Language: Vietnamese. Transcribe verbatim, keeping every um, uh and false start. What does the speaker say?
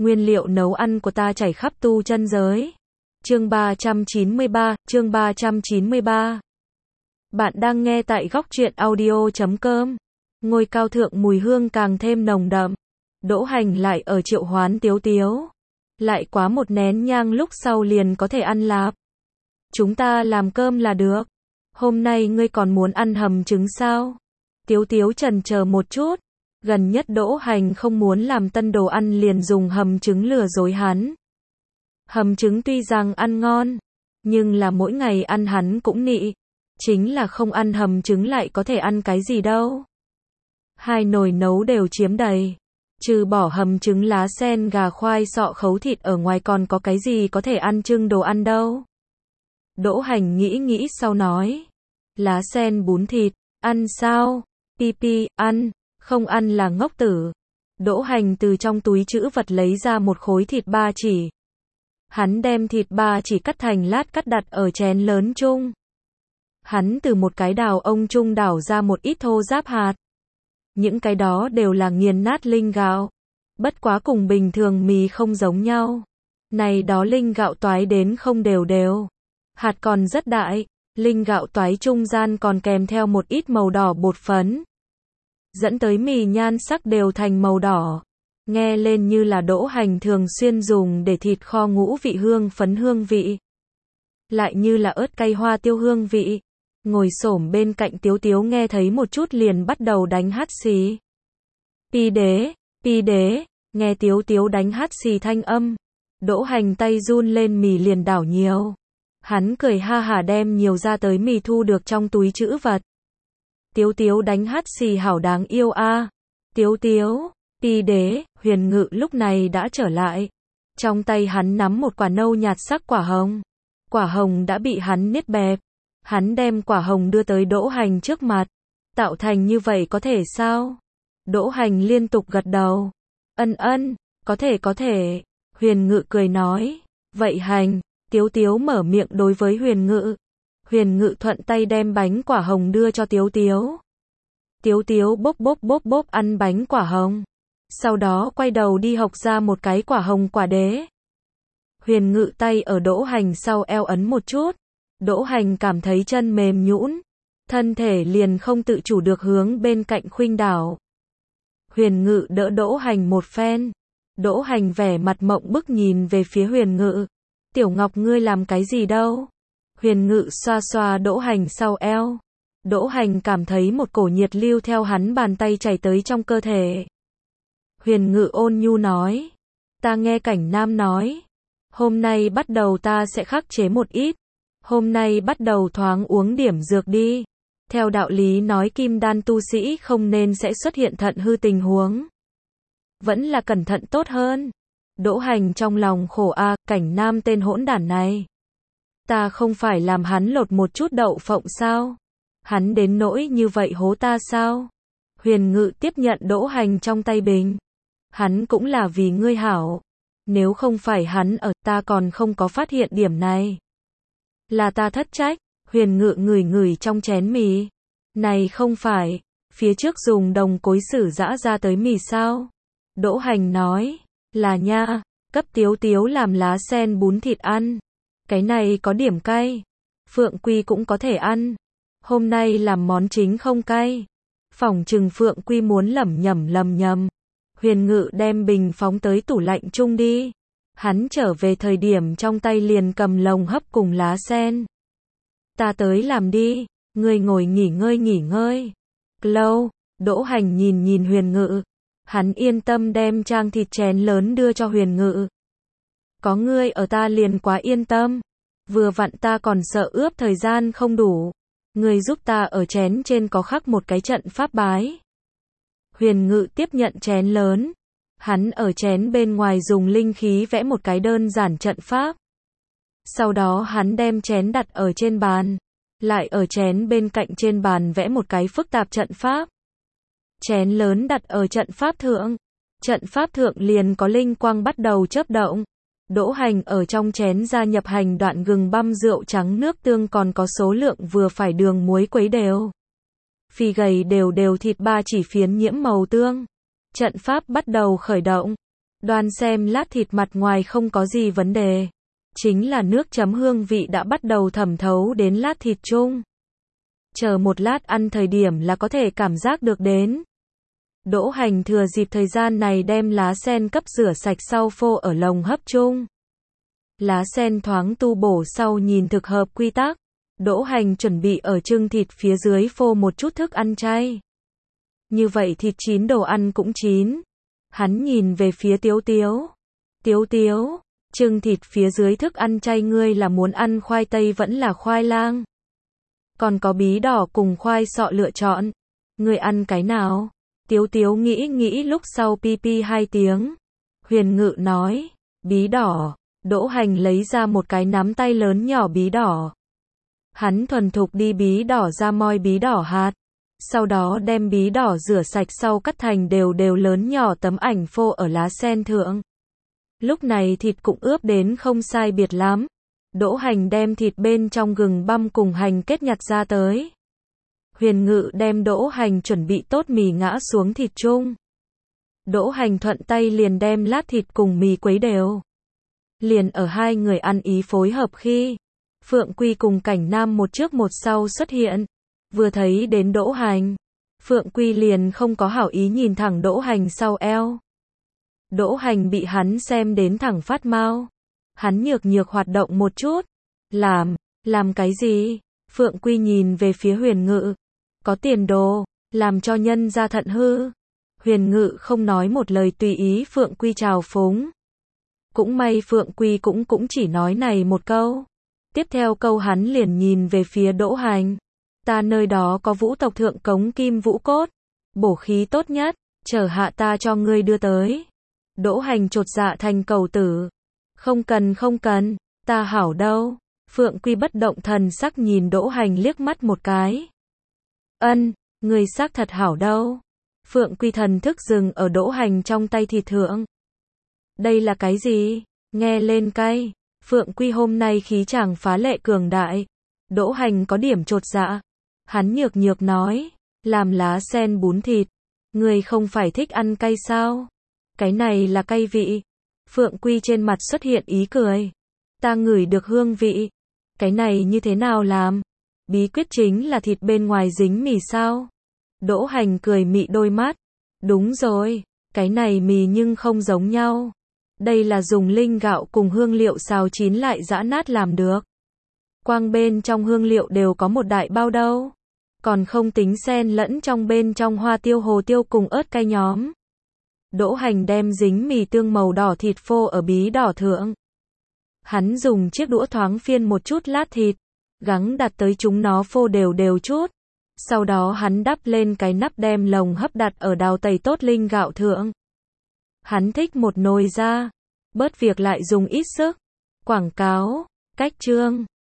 Nguyên liệu nấu ăn của ta chảy khắp tu chân giới. Chương ba trăm chín mươi ba, chương ba trăm chín mươi ba. Bạn đang nghe tại góc truyện audio chấm com. Ngôi cao thượng mùi hương càng thêm nồng đậm. Đỗ Hành lại ở triệu hoán Tiếu Tiếu. Lại quá một nén nhang lúc sau liền có thể ăn lạp. Chúng ta làm cơm là được. Hôm nay ngươi còn muốn ăn hầm trứng sao? Tiếu Tiếu chần chờ một chút. Gần nhất Đỗ Hành không muốn làm tân đồ ăn liền dùng hầm trứng lừa dối hắn. Hầm trứng tuy rằng ăn ngon, nhưng là mỗi ngày ăn hắn cũng nị. Chính là không ăn hầm trứng lại có thể ăn cái gì đâu. Hai nồi nấu đều chiếm đầy. Trừ bỏ hầm trứng lá sen gà khoai sọ khấu thịt ở ngoài còn có cái gì có thể ăn trưng đồ ăn đâu. Đỗ Hành nghĩ nghĩ sau nói. Lá sen bún thịt, ăn sao? Pi pi, ăn, không ăn là ngốc tử. Đỗ Hành từ trong túi trữ vật lấy ra một khối thịt ba chỉ. Hắn đem thịt ba chỉ cắt thành lát cắt đặt ở chén lớn chung. Hắn từ một cái đào ông chung đảo ra một ít thô giáp hạt. Những cái đó đều là nghiền nát linh gạo. Bất quá cùng bình thường mì không giống nhau. Này đó linh gạo toái đến không đều đều. Hạt còn rất đại. Linh gạo toái trung gian còn kèm theo một ít màu đỏ bột phấn. Dẫn tới mì nhan sắc đều thành màu đỏ. Nghe lên như là Đỗ Hành thường xuyên dùng để thịt kho ngũ vị hương phấn hương vị. Lại như là ớt cay hoa tiêu hương vị. Ngồi xổm bên cạnh Tiếu Tiếu nghe thấy một chút liền bắt đầu đánh hắt xì. Pi đế, pi đế, nghe Tiếu Tiếu đánh hắt xì thanh âm. Đỗ Hành tay run lên mì liền đảo nhiều. Hắn cười ha hả đem nhiều ra tới mì thu được trong túi trữ vật. Tiếu Tiếu đánh hắt xì hảo đáng yêu a. À. Tiếu Tiếu, pi đế, Huyền Ngự lúc này đã trở lại. Trong tay hắn nắm một quả nâu nhạt sắc quả hồng. Quả hồng đã bị hắn niết bẹp. Hắn đem quả hồng đưa tới Đỗ Hành trước mặt. Tạo thành như vậy có thể sao? Đỗ Hành liên tục gật đầu. Ân ân, có thể có thể. Huyền Ngự cười nói. Vậy Hành. Tiếu Tiếu mở miệng đối với Huyền Ngự. Huyền Ngự thuận tay đem bánh quả hồng đưa cho Tiếu Tiếu. Tiếu Tiếu bốp bốp bốp bốp ăn bánh quả hồng. Sau đó quay đầu đi học ra một cái quả hồng quả đế. Huyền Ngự tay ở Đỗ Hành sau eo ấn một chút. Đỗ Hành cảm thấy chân mềm nhũn. Thân thể liền không tự chủ được hướng bên cạnh khuynh đảo. Huyền Ngự đỡ Đỗ Hành một phen. Đỗ Hành vẻ mặt mộng bức nhìn về phía Huyền Ngự. Tiểu Ngọc ngươi làm cái gì đâu? Huyền Ngự xoa xoa Đỗ Hành sau eo. Đỗ Hành cảm thấy một cổ nhiệt lưu theo hắn bàn tay chảy tới trong cơ thể. Huyền Ngự ôn nhu nói. Ta nghe Cảnh Nam nói. Hôm nay bắt đầu ta sẽ khắc chế một ít. Hôm nay bắt đầu thoáng uống điểm dược đi. Theo đạo lý nói kim đan tu sĩ không nên sẽ xuất hiện thận hư tình huống. Vẫn là cẩn thận tốt hơn. Đỗ Hành trong lòng khổ a, à, Cảnh Nam tên hỗn đản này. Ta không phải làm hắn lột một chút đậu phộng sao? Hắn đến nỗi như vậy hố ta sao? Huyền Ngự tiếp nhận Đỗ Hành trong tay bình. Hắn cũng là vì ngươi hảo. Nếu không phải hắn ở, ta còn không có phát hiện điểm này. Là ta thất trách. Huyền Ngự ngửi ngửi trong chén mì. Này không phải, phía trước dùng đồng cối xử giã ra tới mì sao? Đỗ Hành nói, là nha, cấp Tiếu Tiếu làm lá sen bún thịt ăn. Cái này có điểm cay. Phượng Quy cũng có thể ăn. Hôm nay làm món chính không cay. Phỏng chừng Phượng Quy muốn lẩm nhẩm lầm nhầm. Huyền Ngự đem bình phóng tới tủ lạnh chung đi. Hắn trở về thời điểm trong tay liền cầm lồng hấp cùng lá sen. Ta tới làm đi, ngươi ngồi nghỉ ngơi nghỉ ngơi. Lâu, Đỗ Hành nhìn nhìn Huyền Ngự. Hắn yên tâm đem trang thịt chén lớn đưa cho Huyền Ngự. Có ngươi ở ta liền quá yên tâm. Vừa vặn ta còn sợ ướp thời gian không đủ. Ngươi giúp ta ở chén trên có khắc một cái trận pháp bái. Huyền Ngự tiếp nhận chén lớn. Hắn ở chén bên ngoài dùng linh khí vẽ một cái đơn giản trận pháp. Sau đó hắn đem chén đặt ở trên bàn. Lại ở chén bên cạnh trên bàn vẽ một cái phức tạp trận pháp. Chén lớn đặt ở trận pháp thượng. Trận pháp thượng liền có linh quang bắt đầu chớp động. Đỗ Hành ở trong chén gia nhập hành đoạn gừng băm rượu trắng nước tương còn có số lượng vừa phải đường muối quấy đều. Phi gầy đều đều thịt ba chỉ phiến nhiễm màu tương. Trận pháp bắt đầu khởi động. Đoan xem lát thịt mặt ngoài không có gì vấn đề. Chính là nước chấm hương vị đã bắt đầu thẩm thấu đến lát thịt chung. Chờ một lát ăn thời điểm là có thể cảm giác được đến. Đỗ Hành thừa dịp thời gian này đem lá sen cấp rửa sạch sau phô ở lồng hấp chung. Lá sen thoáng tu bổ sau nhìn thực hợp quy tắc. Đỗ Hành chuẩn bị ở chưng thịt phía dưới phô một chút thức ăn chay. Như vậy thịt chín đồ ăn cũng chín. Hắn nhìn về phía Tiếu Tiếu. Tiếu Tiếu, chưng thịt phía dưới thức ăn chay ngươi là muốn ăn khoai tây vẫn là khoai lang. Còn có bí đỏ cùng khoai sọ lựa chọn. Ngươi ăn cái nào? Tiếu Tiếu nghĩ nghĩ lúc sau pi pi hai tiếng. Huyền Ngự nói, bí đỏ. Đỗ Hành lấy ra một cái nắm tay lớn nhỏ bí đỏ. Hắn thuần thục đi bí đỏ ra moi bí đỏ hạt. Sau đó đem bí đỏ rửa sạch sau cắt thành đều đều lớn nhỏ tấm ảnh phô ở lá sen thượng. Lúc này thịt cũng ướp đến không sai biệt lắm. Đỗ Hành đem thịt bên trong gừng băm cùng hành kết nhặt ra tới. Huyền Ngự đem Đỗ Hành chuẩn bị tốt mì ngã xuống thịt chung. Đỗ Hành thuận tay liền đem lát thịt cùng mì quấy đều. Liền ở hai người ăn ý phối hợp khi Phượng Quy cùng Cảnh Nam một trước một sau xuất hiện. Vừa thấy đến Đỗ Hành, Phượng Quy liền không có hảo ý nhìn thẳng Đỗ Hành sau eo. Đỗ Hành bị hắn xem đến thẳng phát mau. Hắn nhược nhược hoạt động một chút. Làm, làm cái gì? Phượng Quy nhìn về phía Huyền Ngự. Có tiền đồ, làm cho nhân ra thận hư. Huyền Ngự không nói một lời tùy ý Phượng Quy trào phúng. Cũng may Phượng Quy cũng cũng chỉ nói này một câu. Tiếp theo câu hắn liền nhìn về phía Đỗ Hành. Ta nơi đó có vũ tộc thượng cống kim vũ cốt. Bổ khí tốt nhất, chờ hạ ta cho ngươi đưa tới. Đỗ Hành chột dạ thành cầu tử. Không cần không cần, ta hảo đâu. Phượng Quy bất động thần sắc nhìn Đỗ Hành liếc mắt một cái. Ân, ngươi xác thật hảo đâu. Phượng Quy thần thức dừng ở Đỗ Hành trong tay thịt thượng. Đây là cái gì? Nghe lên cay. Phượng Quy hôm nay khí chàng phá lệ cường đại. Đỗ Hành có điểm chột dạ. Hắn nhược nhược nói, làm lá sen bún thịt. Ngươi không phải thích ăn cay sao? Cái này là cay vị. Phượng Quy trên mặt xuất hiện ý cười. Ta ngửi được hương vị. Cái này như thế nào làm? Bí quyết chính là thịt bên ngoài dính mì sao? Đỗ Hành cười mị đôi mắt. Đúng rồi, cái này mì nhưng không giống nhau. Đây là dùng linh gạo cùng hương liệu xào chín lại giã nát làm được. Quang bên trong hương liệu đều có một đại bao đâu. Còn không tính xen lẫn trong bên trong hoa tiêu hồ tiêu cùng ớt cay nhóm. Đỗ Hành đem dính mì tương màu đỏ thịt phô ở bí đỏ thượng. Hắn dùng chiếc đũa thoáng phiên một chút lát thịt, gắng đặt tới chúng nó phô đều đều chút. Sau đó hắn đắp lên cái nắp đem lồng hấp đặt ở đào tẩy tốt linh gạo thượng. Hắn thích một nồi ra, bớt việc lại dùng ít sức. Quảng cáo, cách chương.